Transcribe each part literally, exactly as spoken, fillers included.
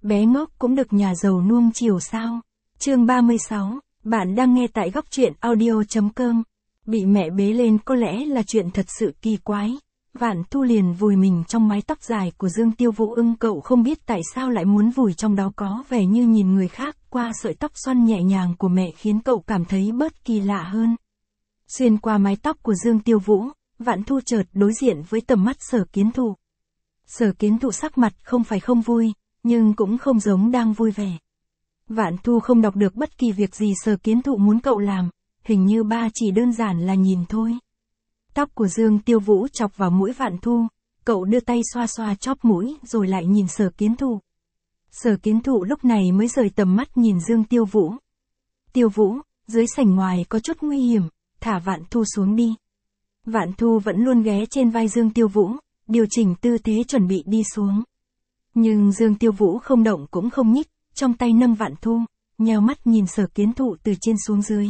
bé ngốc cũng được nhà giàu nuông chiều sao? Chương ba mươi sáu, bạn đang nghe tại góc truyện audio.com. Bị mẹ bế lên có lẽ là chuyện thật sự kỳ quái. Vạn Thu liền vùi mình trong mái tóc dài của Dương Tiêu Vũ ưng, cậu không biết tại sao lại muốn vùi trong đó, có vẻ như nhìn người khác qua sợi tóc xoăn nhẹ nhàng của mẹ khiến cậu cảm thấy bớt kỳ lạ hơn. Xuyên qua mái tóc của Dương Tiêu Vũ, Vạn Thu chợt đối diện với tầm mắt Sở Kiến Thụ. Sở Kiến Thụ sắc mặt không phải không vui, nhưng cũng không giống đang vui vẻ. Vạn Thu không đọc được bất kỳ việc gì Sở Kiến Thụ muốn cậu làm, hình như ba chỉ đơn giản là nhìn thôi. Tóc của Dương Tiêu Vũ chọc vào mũi Vạn Thu, cậu đưa tay xoa xoa chóp mũi rồi lại nhìn Sở Kiến Thụ. Sở Kiến Thụ lúc này mới rời tầm mắt nhìn Dương Tiêu Vũ. Tiêu Vũ, dưới sảnh ngoài có chút nguy hiểm, thả Vạn Thu xuống đi. Vạn Thu vẫn luôn ghé trên vai Dương Tiêu Vũ, điều chỉnh tư thế chuẩn bị đi xuống. Nhưng Dương Tiêu Vũ không động cũng không nhích, trong tay nâng Vạn Thu, nheo mắt nhìn Sở Kiến Thụ từ trên xuống dưới.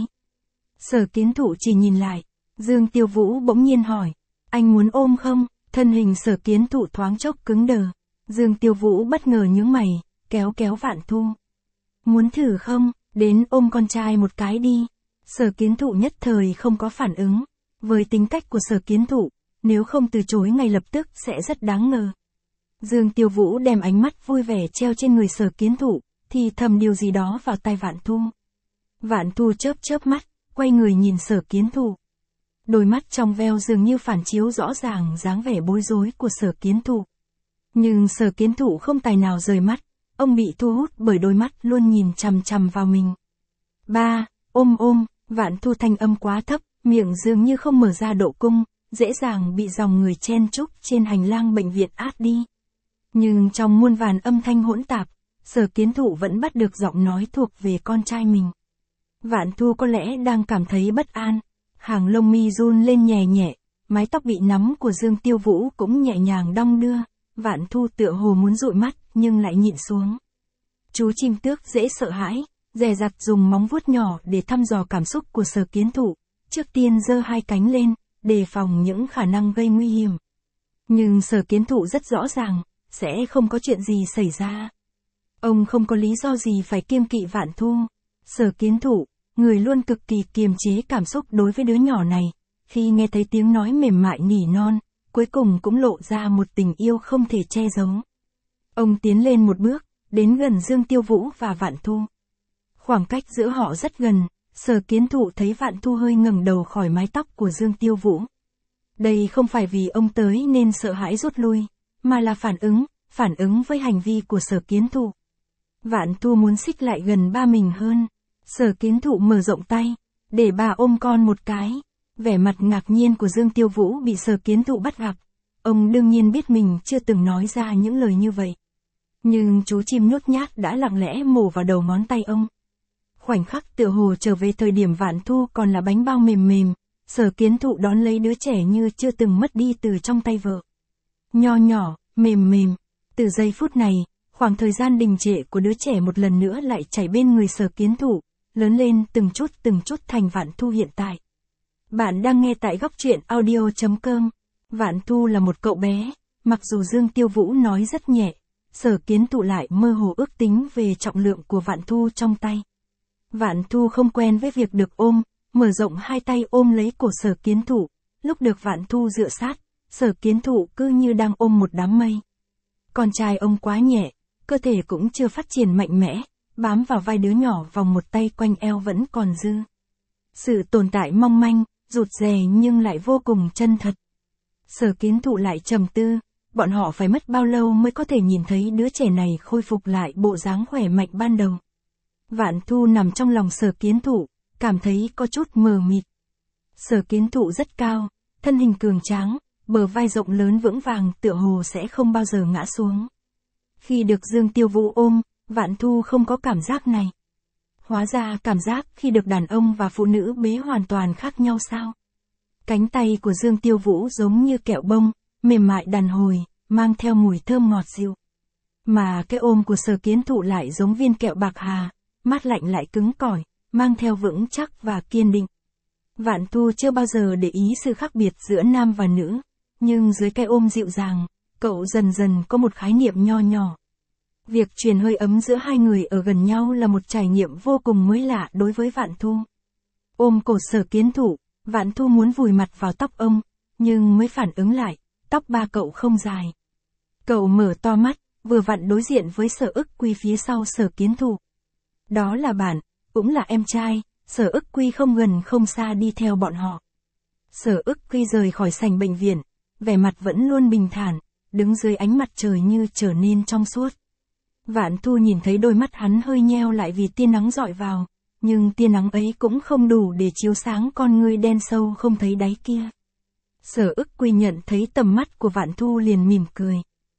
Sở Kiến Thụ chỉ nhìn lại, Dương Tiêu Vũ bỗng nhiên hỏi, anh muốn ôm không? Thân hình Sở Kiến Thụ thoáng chốc cứng đờ. Dương Tiêu Vũ bất ngờ nhướng mày, kéo kéo Vạn Thu. Muốn thử không? Đến ôm con trai một cái đi. Sở Kiến Thụ nhất thời không có phản ứng. Với tính cách của Sở Kiến Thụ, nếu không từ chối ngay lập tức sẽ rất đáng ngờ. Dương Tiêu Vũ đem ánh mắt vui vẻ treo trên người Sở Kiến Thụ, thì thầm điều gì đó vào tai Vạn Thu. Vạn Thu chớp chớp mắt, quay người nhìn Sở Kiến Thụ. Đôi mắt trong veo dường như phản chiếu rõ ràng dáng vẻ bối rối của Sở Kiến Thụ. Nhưng Sở Kiến Thụ không tài nào rời mắt, ông bị thu hút bởi đôi mắt luôn nhìn chằm chằm vào mình. Ba, ôm ôm, Vạn Thu thanh âm quá thấp, miệng dường như không mở ra độ cung, dễ dàng bị dòng người chen chúc trên hành lang bệnh viện át đi. Nhưng trong muôn vàn âm thanh hỗn tạp, Sở Kiến Thụ vẫn bắt được giọng nói thuộc về con trai mình. Vạn Thu có lẽ đang cảm thấy bất an, hàng lông mi run lên nhẹ nhẹ, mái tóc bị nắm của Dương Tiêu Vũ cũng nhẹ nhàng đong đưa, Vạn Thu tựa hồ muốn dụi mắt nhưng lại nhịn xuống. Chú chim tước dễ sợ hãi, dè dặt dùng móng vuốt nhỏ để thăm dò cảm xúc của Sở Kiến Thụ, trước tiên giơ hai cánh lên, đề phòng những khả năng gây nguy hiểm. Nhưng Sở Kiến Thụ rất rõ ràng, sẽ không có chuyện gì xảy ra. Ông không có lý do gì phải kiêng kỵ Vạn Thu. Sở Kiến Thụ, người luôn cực kỳ kiềm chế cảm xúc đối với đứa nhỏ này, khi nghe thấy tiếng nói mềm mại nỉ non, cuối cùng cũng lộ ra một tình yêu không thể che giấu. Ông tiến lên một bước, đến gần Dương Tiêu Vũ và Vạn Thu. Khoảng cách giữa họ rất gần, Sở Kiến Thụ thấy Vạn Thu hơi ngẩng đầu khỏi mái tóc của Dương Tiêu Vũ. Đây không phải vì ông tới nên sợ hãi rút lui, mà là phản ứng, phản ứng với hành vi của Sở Kiến Thụ. Vạn Thu muốn xích lại gần ba mình hơn. Sở Kiến Thụ mở rộng tay, để bà ôm con một cái. Vẻ mặt ngạc nhiên của Dương Tiêu Vũ bị Sở Kiến Thụ bắt gặp. Ông đương nhiên biết mình chưa từng nói ra những lời như vậy. Nhưng chú chim nhút nhát đã lặng lẽ mổ vào đầu ngón tay ông. Khoảnh khắc tựa hồ trở về thời điểm Vạn Thu còn là bánh bao mềm mềm, Sở Kiến Thụ đón lấy đứa trẻ như chưa từng mất đi từ trong tay vợ. Nho nhỏ, mềm mềm. Từ giây phút này, khoảng thời gian đình trệ của đứa trẻ một lần nữa lại chảy bên người Sở Kiến Thụ, lớn lên từng chút từng chút thành Vạn Thu hiện tại. Bạn đang nghe tại góc truyện audio.com. Vạn Thu là một cậu bé, mặc dù Dương Tiêu Vũ nói rất nhẹ, Sở Kiến Thụ lại mơ hồ ước tính về trọng lượng của Vạn Thu trong tay. Vạn Thu không quen với việc được ôm, mở rộng hai tay ôm lấy cổ Sở Kiến Thụ, lúc được Vạn Thu dựa sát, Sở Kiến Thụ cứ như đang ôm một đám mây. Con trai ông quá nhẹ, cơ thể cũng chưa phát triển mạnh mẽ, bám vào vai đứa nhỏ vòng một tay quanh eo vẫn còn dư. Sự tồn tại mong manh, rụt rè nhưng lại vô cùng chân thật. Sở Kiến Thụ lại trầm tư, bọn họ phải mất bao lâu mới có thể nhìn thấy đứa trẻ này khôi phục lại bộ dáng khỏe mạnh ban đầu. Vạn Thu nằm trong lòng Sở Kiến Thụ, cảm thấy có chút mờ mịt. Sở Kiến Thụ rất cao, thân hình cường tráng, bờ vai rộng lớn vững vàng tựa hồ sẽ không bao giờ ngã xuống. Khi được Dương Tiêu Vũ ôm, Vạn Thu không có cảm giác này. Hóa ra cảm giác khi được đàn ông và phụ nữ bế hoàn toàn khác nhau sao? Cánh tay của Dương Tiêu Vũ giống như kẹo bông, mềm mại đàn hồi, mang theo mùi thơm ngọt dịu. Mà cái ôm của Sở Kiến Thụ lại giống viên kẹo bạc hà, mát lạnh lại cứng cỏi, mang theo vững chắc và kiên định. Vạn Thu chưa bao giờ để ý sự khác biệt giữa nam và nữ, nhưng dưới cái ôm dịu dàng, cậu dần dần có một khái niệm nho nhỏ. Việc truyền hơi ấm giữa hai người ở gần nhau là một trải nghiệm vô cùng mới lạ đối với Vạn Thu. Ôm cổ Sở Kiến Thụ, Vạn Thu muốn vùi mặt vào tóc ông, nhưng mới phản ứng lại, tóc ba cậu không dài. Cậu mở to mắt, vừa vặn đối diện với Sở Ức Quy phía sau Sở Kiến Thụ. Đó là bạn, cũng là em trai, Sở Ức Quy không gần không xa đi theo bọn họ. Sở Ức Quy rời khỏi sảnh bệnh viện, vẻ mặt vẫn luôn bình thản, đứng dưới ánh mặt trời như trở nên trong suốt. Vạn Thu nhìn thấy đôi mắt hắn hơi nheo lại vì tia nắng dọi vào, nhưng tia nắng ấy cũng không đủ để chiếu sáng con ngươi đen sâu không thấy đáy kia. Sở Ức Quy nhận thấy tầm mắt của Vạn Thu liền mỉm cười.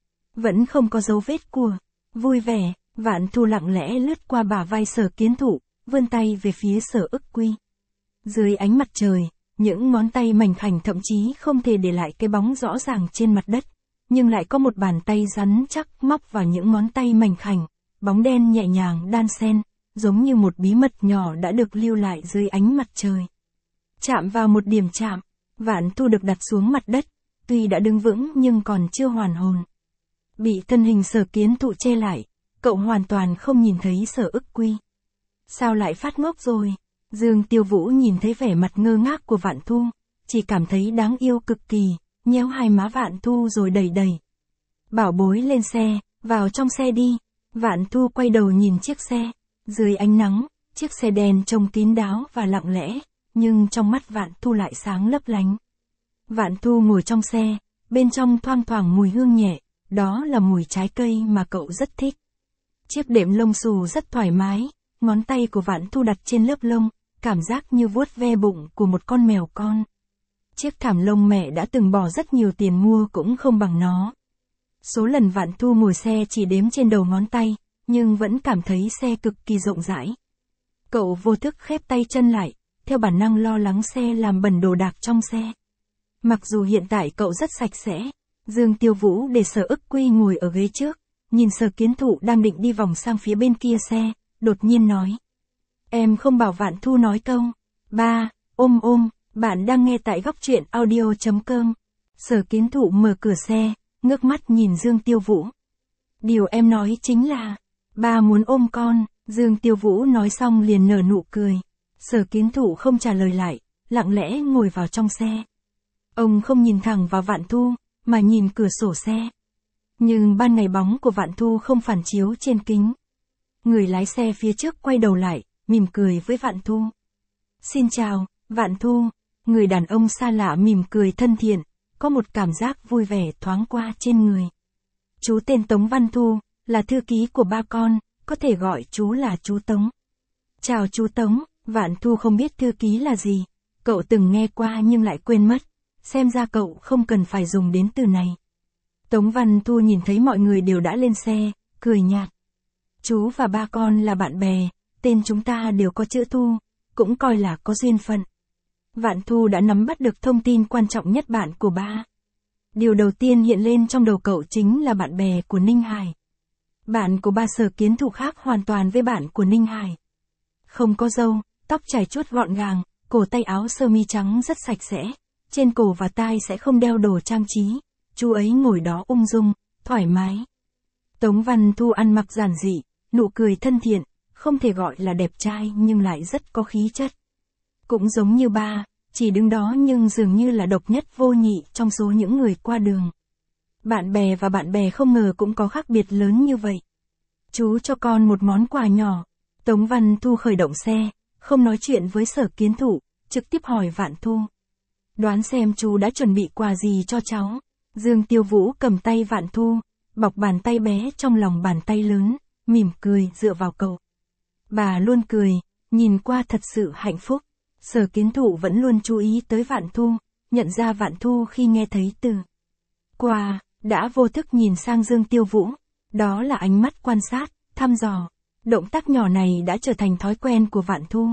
Vẫn không có dấu vết của vui vẻ, Vạn Thu lặng lẽ lướt qua bả vai Sở Kiến Thụ, vươn tay về phía Sở Ức Quy. Dưới ánh mặt trời, những ngón tay mảnh khảnh thậm chí không thể để lại cái bóng rõ ràng trên mặt đất, nhưng lại có một bàn tay rắn chắc móc vào những ngón tay mảnh khảnh, bóng đen nhẹ nhàng đan xen, giống như một bí mật nhỏ đã được lưu lại dưới ánh mặt trời. Chạm vào một điểm chạm, Vạn Thu được đặt xuống mặt đất, tuy đã đứng vững nhưng còn chưa hoàn hồn. Bị thân hình Sở Kiến Thụ che lại, cậu hoàn toàn không nhìn thấy Sở Ức Quy. Sao lại phát ngốc rồi? Dương Tiêu Vũ nhìn thấy vẻ mặt ngơ ngác của Vạn Thu, chỉ cảm thấy đáng yêu cực kỳ, nhéo hai má Vạn Thu rồi đẩy đẩy. Bảo bối lên xe, vào trong xe đi. Vạn Thu quay đầu nhìn chiếc xe. Dưới ánh nắng, chiếc xe đen trông kín đáo và lặng lẽ, nhưng trong mắt Vạn Thu lại sáng lấp lánh. Vạn Thu ngồi trong xe, bên trong thoang thoảng mùi hương nhẹ, đó là mùi trái cây mà cậu rất thích. Chiếc đệm lông xù rất thoải mái, ngón tay của Vạn Thu đặt trên lớp lông, cảm giác như vuốt ve bụng của một con mèo con. Chiếc thảm lông mẹ đã từng bỏ rất nhiều tiền mua cũng không bằng nó. Số lần Vạn Thu ngồi xe chỉ đếm trên đầu ngón tay, nhưng vẫn cảm thấy xe cực kỳ rộng rãi. Cậu vô thức khép tay chân lại, theo bản năng lo lắng xe làm bẩn đồ đạc trong xe. Mặc dù hiện tại cậu rất sạch sẽ, Dương Tiêu Vũ để Sở Ức Quy ngồi ở ghế trước, nhìn Sở Kiến Thụ đang định đi vòng sang phía bên kia xe, đột nhiên nói. Em không bảo Vạn Thu nói câu. Ba, ôm ôm, bạn đang nghe tại góc truyện audio chấm com. Sở Kiến Thụ mở cửa xe, ngước mắt nhìn Dương Tiêu Vũ. Điều em nói chính là, ba muốn ôm con. Dương Tiêu Vũ nói xong liền nở nụ cười. Sở Kiến Thụ không trả lời lại, lặng lẽ ngồi vào trong xe. Ông không nhìn thẳng vào Vạn Thu, mà nhìn cửa sổ xe. Nhưng ban ngày bóng của Vạn Thu không phản chiếu trên kính. Người lái xe phía trước quay đầu lại, mỉm cười với Vạn Thu. Xin chào, Vạn Thu. Người đàn ông xa lạ mỉm cười thân thiện, có một cảm giác vui vẻ thoáng qua trên người. Chú tên Tống Văn Thu, là thư ký của ba con, có thể gọi chú là chú Tống. Chào chú Tống. Vạn Thu không biết thư ký là gì, cậu từng nghe qua nhưng lại quên mất, xem ra cậu không cần phải dùng đến từ này. Tống Văn Thu nhìn thấy mọi người đều đã lên xe, cười nhạt. Chú và ba con là bạn bè, tên chúng ta đều có chữ Thu, cũng coi là có duyên phận. Vạn Thu đã nắm bắt được thông tin quan trọng nhất bạn của ba. Điều đầu tiên hiện lên trong đầu cậu chính là bạn bè của Ninh Hải. Bạn của ba Sở Kiến Thụ khác hoàn toàn với bạn của Ninh Hải. Không có râu, tóc chải chuốt gọn gàng, cổ tay áo sơ mi trắng rất sạch sẽ, trên cổ và tai sẽ không đeo đồ trang trí, chú ấy ngồi đó ung dung, thoải mái. Tống Văn Thu ăn mặc giản dị, nụ cười thân thiện, không thể gọi là đẹp trai nhưng lại rất có khí chất. Cũng giống như ba, chỉ đứng đó nhưng dường như là độc nhất vô nhị trong số những người qua đường. Bạn bè và bạn bè không ngờ cũng có khác biệt lớn như vậy. Chú cho con một món quà nhỏ. Tống Văn Thu khởi động xe, không nói chuyện với Sở Kiến Thụ, trực tiếp hỏi Vạn Thu. Đoán xem chú đã chuẩn bị quà gì cho cháu. Dương Tiêu Vũ cầm tay Vạn Thu, bọc bàn tay bé trong lòng bàn tay lớn, mỉm cười dựa vào cậu. Bà luôn cười, nhìn qua thật sự hạnh phúc. Sở Kiến Thụ vẫn luôn chú ý tới Vạn Thu, nhận ra Vạn Thu khi nghe thấy từ quà, đã vô thức nhìn sang Dương Tiêu Vũ. Đó là ánh mắt quan sát, thăm dò. Động tác nhỏ này đã trở thành thói quen của Vạn Thu.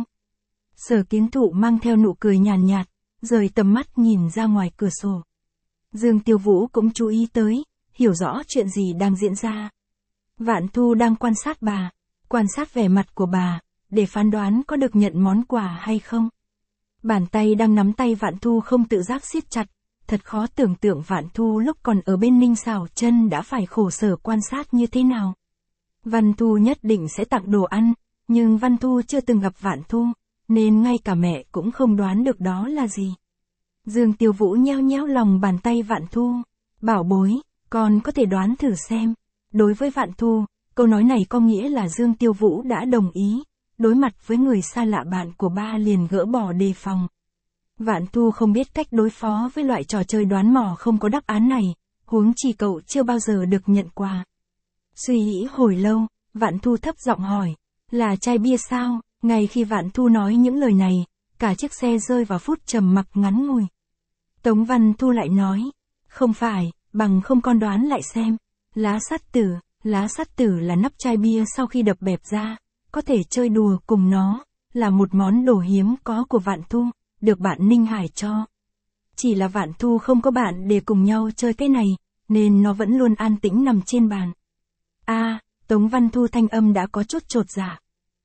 Sở Kiến Thụ mang theo nụ cười nhàn nhạt, rời tầm mắt nhìn ra ngoài cửa sổ. Dương Tiêu Vũ cũng chú ý tới, hiểu rõ chuyện gì đang diễn ra. Vạn Thu đang quan sát bà, quan sát vẻ mặt của bà, để phán đoán có được nhận món quà hay không. Bàn tay đang nắm tay Vạn Thu không tự giác siết chặt, thật khó tưởng tượng Vạn Thu lúc còn ở bên Ninh Xảo Chân đã phải khổ sở quan sát như thế nào. Văn Thu nhất định sẽ tặng đồ ăn, nhưng Văn Thu chưa từng gặp Vạn Thu, nên ngay cả mẹ cũng không đoán được đó là gì. Dương Tiêu Vũ nheo nheo lòng bàn tay Vạn Thu, bảo bối, con có thể đoán thử xem. Đối với Vạn Thu, câu nói này có nghĩa là Dương Tiêu Vũ đã đồng ý, đối mặt với người xa lạ bạn của ba liền gỡ bỏ đề phòng. Vạn Thu không biết cách đối phó với loại trò chơi đoán mò không có đáp án này, huống chi cậu chưa bao giờ được nhận quà. Suy nghĩ hồi lâu, Vạn Thu thấp giọng hỏi, là chai bia sao? Ngay khi Vạn Thu nói những lời này, cả chiếc xe rơi vào phút trầm mặc ngắn ngủi. Tống Văn Thu lại nói, không phải, bằng không con đoán lại xem. Lá sắt tử, lá sắt tử là nắp chai bia sau khi đập bẹp ra, có thể chơi đùa cùng nó, là một món đồ hiếm có của Vạn Thu, được bạn Ninh Hải cho. Chỉ là Vạn Thu không có bạn để cùng nhau chơi cái này, nên nó vẫn luôn an tĩnh nằm trên bàn. A, à, Tống Văn Thu thanh âm đã có chút chột dạ.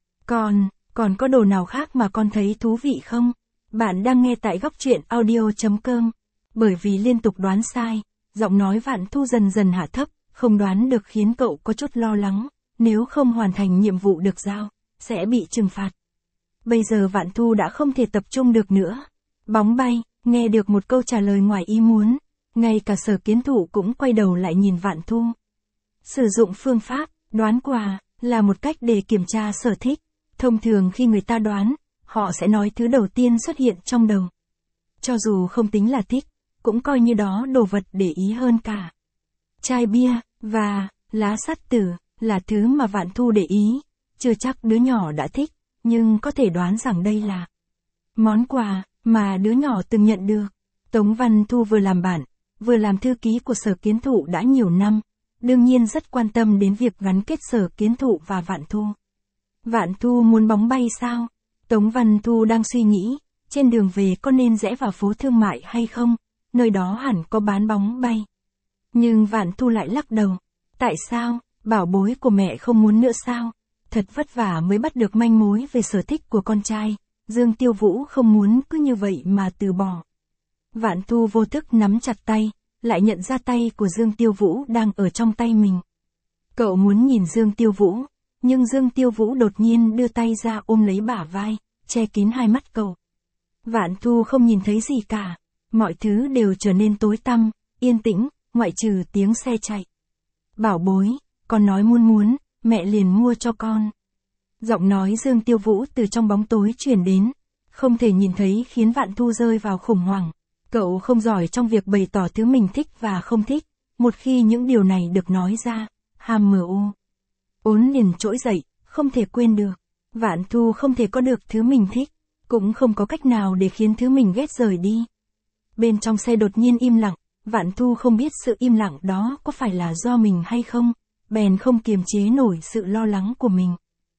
Còn, còn có đồ nào khác mà con thấy thú vị không? Bạn đang nghe tại góc truyện audio chấm com. Bởi vì liên tục đoán sai, giọng nói Vạn Thu dần dần hạ thấp, không đoán được khiến cậu có chút lo lắng, nếu không hoàn thành nhiệm vụ được giao, sẽ bị trừng phạt. Bây giờ Vạn Thu đã không thể tập trung được nữa. Bóng bay, nghe được một câu trả lời ngoài ý muốn, ngay cả Sở Kiến Thụ cũng quay đầu lại nhìn Vạn Thu. Sử dụng phương pháp, đoán quà, là một cách để kiểm tra sở thích. Thông thường khi người ta đoán, họ sẽ nói thứ đầu tiên xuất hiện trong đầu. Cho dù không tính là thích, cũng coi như đó đồ vật để ý hơn cả. Chai bia, và, lá sắt tử, là thứ mà Vạn Thu để ý, chưa chắc đứa nhỏ đã thích, nhưng có thể đoán rằng đây là món quà mà đứa nhỏ từng nhận được. Tống Văn Thu vừa làm bạn, vừa làm thư ký của Sở Kiến Thụ đã nhiều năm, đương nhiên rất quan tâm đến việc gắn kết Sở Kiến Thụ và Vạn Thu. Vạn Thu muốn bóng bay sao? Tống Văn Thu đang suy nghĩ, trên đường về có nên rẽ vào phố thương mại hay không, nơi đó hẳn có bán bóng bay. Nhưng Vạn Thu lại lắc đầu. Tại sao, bảo bối của mẹ không muốn nữa sao? Thật vất vả mới bắt được manh mối về sở thích của con trai, Dương Tiêu Vũ không muốn cứ như vậy mà từ bỏ. Vạn Thu vô thức nắm chặt tay, lại nhận ra tay của Dương Tiêu Vũ đang ở trong tay mình. Cậu muốn nhìn Dương Tiêu Vũ, nhưng Dương Tiêu Vũ đột nhiên đưa tay ra ôm lấy bả vai, che kín hai mắt cậu. Vạn Thu không nhìn thấy gì cả, mọi thứ đều trở nên tối tăm, yên tĩnh, ngoại trừ tiếng xe chạy. Bảo bối, con nói muốn muốn, mẹ liền mua cho con. Giọng nói Dương Tiêu Vũ từ trong bóng tối truyền đến, không thể nhìn thấy khiến Vạn Thu rơi vào khủng hoảng. Cậu không giỏi trong việc bày tỏ thứ mình thích và không thích, một khi những điều này được nói ra, hàm mờ u. Ốn liền trỗi dậy, không thể quên được. Vạn Thu không thể có được thứ mình thích, cũng không có cách nào để khiến thứ mình ghét rời đi. Bên trong xe đột nhiên im lặng, Vạn Thu không biết sự im lặng đó có phải là do mình hay không, bèn không kiềm chế nổi sự lo lắng của mình.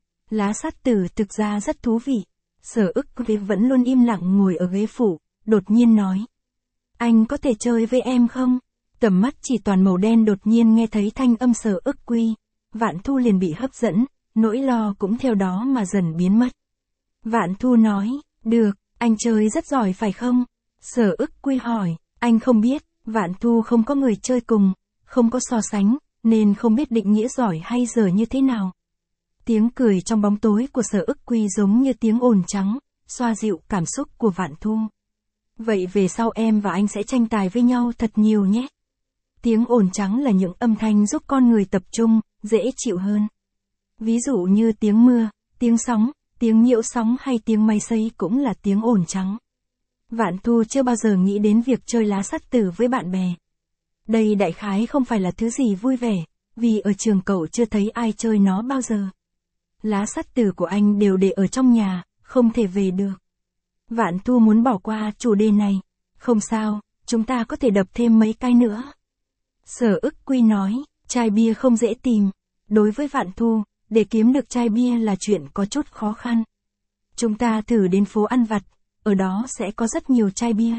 Lá sắt tử thực ra rất thú vị. Sở Ức Quy vẫn luôn im lặng ngồi ở ghế phụ, đột nhiên nói. Anh có thể chơi với em không? Tầm mắt chỉ toàn màu đen đột nhiên nghe thấy thanh âm Sở Ức Quy. Vạn Thu liền bị hấp dẫn, nỗi lo cũng theo đó mà dần biến mất. Vạn Thu nói, được, anh chơi rất giỏi phải không? Sở Ức Quy hỏi, anh không biết, Vạn Thu không có người chơi cùng, không có so sánh, nên không biết định nghĩa giỏi hay dở như thế nào. Tiếng cười trong bóng tối của Sở Ức Quy giống như tiếng ồn trắng, xoa dịu cảm xúc của Vạn Thu. Vậy về sau em và anh sẽ tranh tài với nhau thật nhiều nhé. Tiếng ồn trắng là những âm thanh giúp con người tập trung, dễ chịu hơn. Ví dụ như tiếng mưa, tiếng sóng, tiếng nhiễu sóng hay tiếng máy xấy cũng là tiếng ồn trắng. Vạn Thu chưa bao giờ nghĩ đến việc chơi lá sắt tử với bạn bè. Đây đại khái không phải là thứ gì vui vẻ, vì ở trường cậu chưa thấy ai chơi nó bao giờ. Lá sắt tử của anh đều để ở trong nhà, không thể về được. Vạn Thu muốn bỏ qua chủ đề này. Không sao, chúng ta có thể đập thêm mấy cái nữa. Sở Ức Quy nói, chai bia không dễ tìm. Đối với Vạn Thu, để kiếm được chai bia là chuyện có chút khó khăn. Chúng ta thử đến phố ăn vặt, ở đó sẽ có rất nhiều chai bia.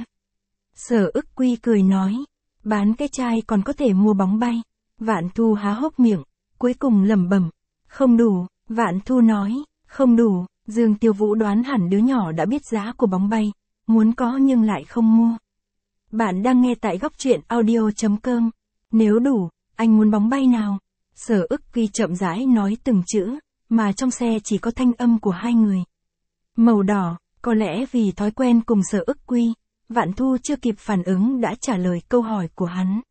Sở Ức Quy cười nói, bán cái chai còn có thể mua bóng bay. Vạn Thu há hốc miệng, cuối cùng lẩm bẩm, không đủ. Vạn Thu nói, không đủ. Dương Tiêu Vũ đoán hẳn đứa nhỏ đã biết giá của bóng bay, muốn có nhưng lại không mua. Bạn đang nghe tại góc truyện audio chấm com. Nếu đủ, anh muốn bóng bay nào? Sở Ức Quy chậm rãi nói từng chữ, mà trong xe chỉ có thanh âm của hai người. Màu đỏ, có lẽ vì thói quen cùng Sở Ức Quy, Vạn Thu chưa kịp phản ứng đã trả lời câu hỏi của hắn.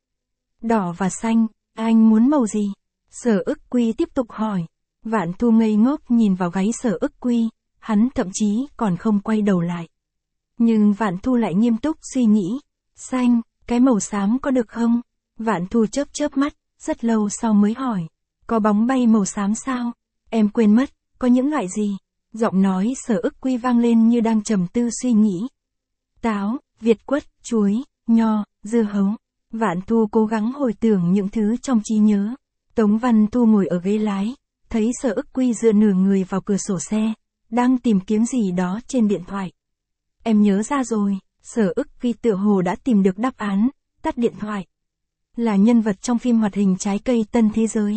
Đỏ và xanh, anh muốn màu gì? Sở Ức Quy tiếp tục hỏi. Vạn Thu ngây ngốc nhìn vào gáy Sở Ức Quy, hắn thậm chí còn không quay đầu lại. Nhưng Vạn Thu lại nghiêm túc suy nghĩ. Xanh, cái màu xám có được không? Vạn Thu chớp chớp mắt, rất lâu sau mới hỏi. Có bóng bay màu xám sao? Em quên mất, có những loại gì? Giọng nói Sở Ức Quy vang lên như đang trầm tư suy nghĩ. Táo, việt quất, chuối, nho, dưa hấu. Vạn Thu cố gắng hồi tưởng những thứ trong trí nhớ. Tống Văn Thu ngồi ở ghế lái, thấy Sở Ức Quy dựa nửa người vào cửa sổ xe, đang tìm kiếm gì đó trên điện thoại. Em nhớ ra rồi, Sở Ức Quy tựa hồ đã tìm được đáp án, tắt điện thoại. Là nhân vật trong phim hoạt hình Trái cây Tân Thế Giới.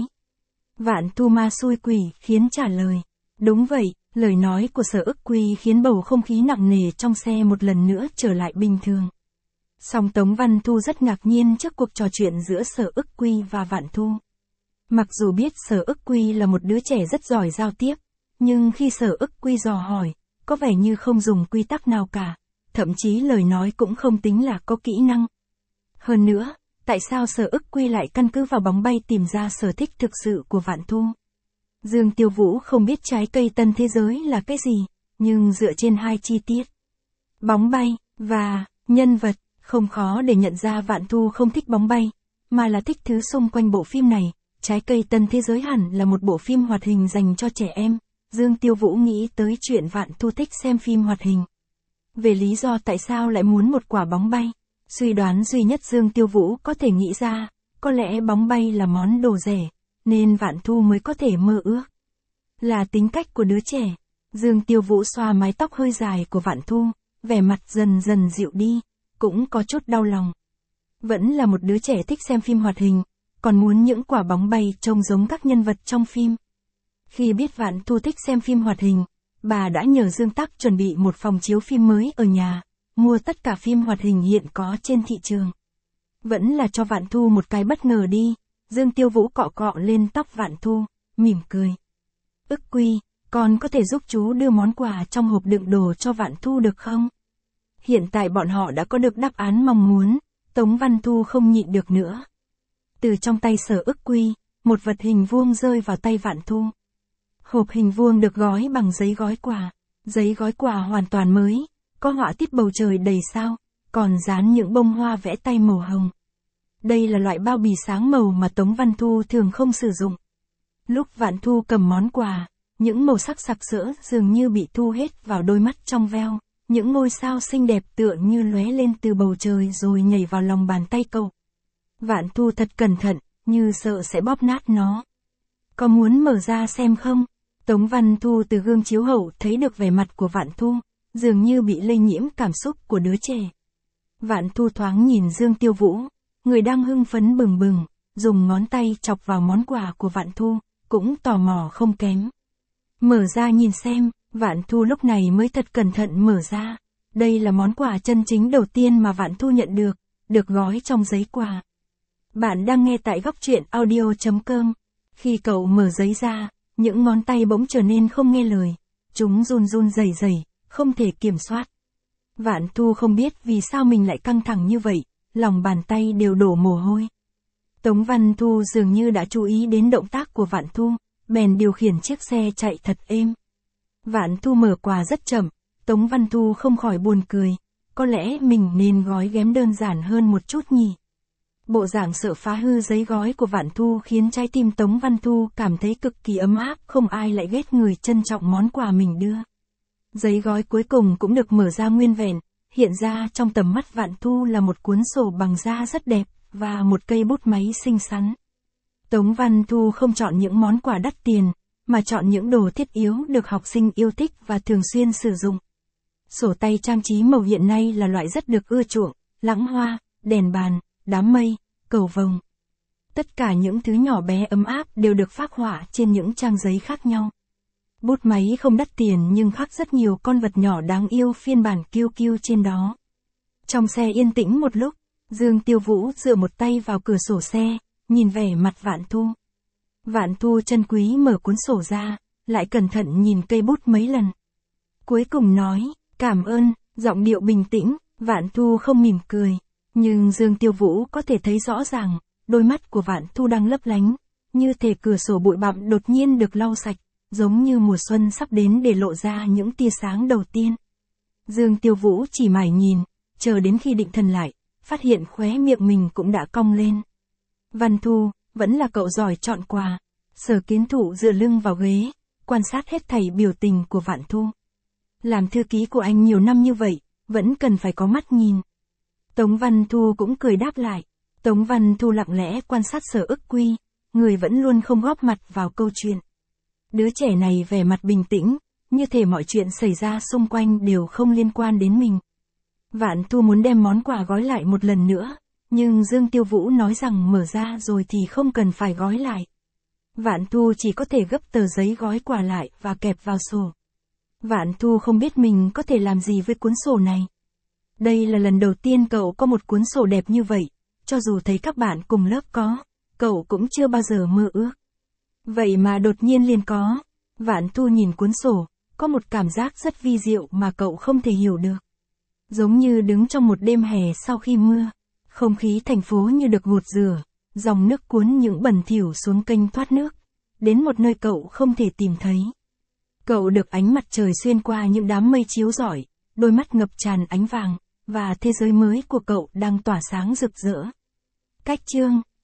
Vạn Thu ma xui quỷ khiến trả lời. Đúng vậy, lời nói của Sở Ức Quy khiến bầu không khí nặng nề trong xe một lần nữa trở lại bình thường. Song Tống Văn Thu rất ngạc nhiên trước cuộc trò chuyện giữa Sở Ức Quy và Vạn Thu. Mặc dù biết Sở Ức Quy là một đứa trẻ rất giỏi giao tiếp, nhưng khi Sở Ức Quy dò hỏi, có vẻ như không dùng quy tắc nào cả, thậm chí lời nói cũng không tính là có kỹ năng. Hơn nữa, tại sao Sở Ức Quy lại căn cứ vào bóng bay tìm ra sở thích thực sự của Vạn Thu? Dương Tiêu Vũ không biết Trái cây Tân Thế Giới là cái gì, nhưng dựa trên hai chi tiết, bóng bay và nhân vật, không khó để nhận ra Vạn Thu không thích bóng bay, mà là thích thứ xung quanh bộ phim này. Trái cây Tân Thế Giới hẳn là một bộ phim hoạt hình dành cho trẻ em. Dương Tiêu Vũ nghĩ tới chuyện Vạn Thu thích xem phim hoạt hình. Về lý do tại sao lại muốn một quả bóng bay, suy đoán duy nhất Dương Tiêu Vũ có thể nghĩ ra, có lẽ bóng bay là món đồ rẻ, nên Vạn Thu mới có thể mơ ước. Là tính cách của đứa trẻ. Dương Tiêu Vũ xoa mái tóc hơi dài của Vạn Thu, vẻ mặt dần dần dịu đi, cũng có chút đau lòng. Vẫn là một đứa trẻ thích xem phim hoạt hình, còn muốn những quả bóng bay trông giống các nhân vật trong phim. Khi biết Vạn Thu thích xem phim hoạt hình, bà đã nhờ Dương Tắc chuẩn bị một phòng chiếu phim mới ở nhà, mua tất cả phim hoạt hình hiện có trên thị trường. Vẫn là cho Vạn Thu một cái bất ngờ đi. Dương Tiêu Vũ cọ cọ lên tóc Vạn Thu, mỉm cười. Ức Quy, con có thể giúp chú đưa món quà trong hộp đựng đồ cho Vạn Thu được không? Hiện tại bọn họ đã có được đáp án mong muốn, Tống Văn Thu không nhịn được nữa. Từ trong tay Sở Ức Quy, một vật hình vuông rơi vào tay Vạn Thu. Hộp hình vuông được gói bằng giấy gói quà, giấy gói quà hoàn toàn mới, có họa tiết bầu trời đầy sao, còn dán những bông hoa vẽ tay màu hồng. Đây là loại bao bì sáng màu mà Tống Văn Thu thường không sử dụng. Lúc Vạn Thu cầm món quà, những màu sắc sặc sỡ dường như bị thu hết vào đôi mắt trong veo, những ngôi sao xinh đẹp tựa như lóe lên từ bầu trời rồi nhảy vào lòng bàn tay cậu. Vạn Thu thật cẩn thận, như sợ sẽ bóp nát nó. Có muốn mở ra xem không? Tống Văn Thu từ gương chiếu hậu thấy được vẻ mặt của Vạn Thu, dường như bị lây nhiễm cảm xúc của đứa trẻ. Vạn Thu thoáng nhìn Dương Tiêu Vũ, người đang hưng phấn bừng bừng, dùng ngón tay chọc vào món quà của Vạn Thu, cũng tò mò không kém. Mở ra nhìn xem, Vạn Thu lúc này mới thật cẩn thận mở ra. Đây là món quà chân chính đầu tiên mà Vạn Thu nhận được, được gói trong giấy quà. Bạn đang nghe tại góc truyện audio chấm com. Khi cậu mở giấy ra, những ngón tay bỗng trở nên không nghe lời. Chúng run run rẩy rẩy, không thể kiểm soát. Vạn Thu không biết vì sao mình lại căng thẳng như vậy, lòng bàn tay đều đổ mồ hôi. Tống Văn Thu dường như đã chú ý đến động tác của Vạn Thu, bèn điều khiển chiếc xe chạy thật êm. Vạn Thu mở quà rất chậm, Tống Văn Thu không khỏi buồn cười, có lẽ mình nên gói ghém đơn giản hơn một chút nhỉ. Bộ dạng sợ phá hư giấy gói của Vạn Thu khiến trái tim Tống Văn Thu cảm thấy cực kỳ ấm áp, không ai lại ghét người trân trọng món quà mình đưa. Giấy gói cuối cùng cũng được mở ra nguyên vẹn, hiện ra trong tầm mắt Vạn Thu là một cuốn sổ bằng da rất đẹp, và một cây bút máy xinh xắn. Tống Văn Thu không chọn những món quà đắt tiền, mà chọn những đồ thiết yếu được học sinh yêu thích và thường xuyên sử dụng. Sổ tay trang trí màu hiện nay là loại rất được ưa chuộng, lãng hoa, đèn bàn, đám mây, cầu vồng. Tất cả những thứ nhỏ bé ấm áp đều được phác họa trên những trang giấy khác nhau. Bút máy không đắt tiền nhưng khắc rất nhiều con vật nhỏ đáng yêu phiên bản kiêu kiêu trên đó. Trong xe yên tĩnh một lúc, Dương Tiêu Vũ dựa một tay vào cửa sổ xe, nhìn vẻ mặt Vạn Thu. Vạn Thu chân quý mở cuốn sổ ra, lại cẩn thận nhìn cây bút mấy lần. Cuối cùng nói, cảm ơn, giọng điệu bình tĩnh, Vạn Thu không mỉm cười. Nhưng Dương Tiêu Vũ có thể thấy rõ ràng, đôi mắt của Vạn Thu đang lấp lánh, như thể cửa sổ bụi bặm đột nhiên được lau sạch, giống như mùa xuân sắp đến để lộ ra những tia sáng đầu tiên. Dương Tiêu Vũ chỉ mải nhìn, chờ đến khi định thần lại, phát hiện khóe miệng mình cũng đã cong lên. Văn Thu, vẫn là cậu giỏi chọn quà. Sở Kiến Thụ dựa lưng vào ghế, quan sát hết thảy biểu tình của Vạn Thu. Làm thư ký của anh nhiều năm như vậy, vẫn cần phải có mắt nhìn. Tống Văn Thu cũng cười đáp lại. Tống Văn Thu lặng lẽ quan sát Sở Ức Quy, người vẫn luôn không góp mặt vào câu chuyện. Đứa trẻ này vẻ mặt bình tĩnh, như thể mọi chuyện xảy ra xung quanh đều không liên quan đến mình. Vạn Thu muốn đem món quà gói lại một lần nữa, nhưng Dương Tiêu Vũ nói rằng mở ra rồi thì không cần phải gói lại. Vạn Thu chỉ có thể gấp tờ giấy gói quà lại và kẹp vào sổ. Vạn Thu không biết mình có thể làm gì với cuốn sổ này. Đây là lần đầu tiên cậu có một cuốn sổ đẹp như vậy, cho dù thấy các bạn cùng lớp có, cậu cũng chưa bao giờ mơ ước. Vậy mà đột nhiên liền có. Vạn Thu nhìn cuốn sổ, có một cảm giác rất vi diệu mà cậu không thể hiểu được. Giống như đứng trong một đêm hè sau khi mưa, không khí thành phố như được gột rửa, dòng nước cuốn những bẩn thỉu xuống kênh thoát nước, đến một nơi cậu không thể tìm thấy. Cậu được ánh mặt trời xuyên qua những đám mây chiếu rọi, đôi mắt ngập tràn ánh vàng, và thế giới mới của cậu đang tỏa sáng rực rỡ. Cách chương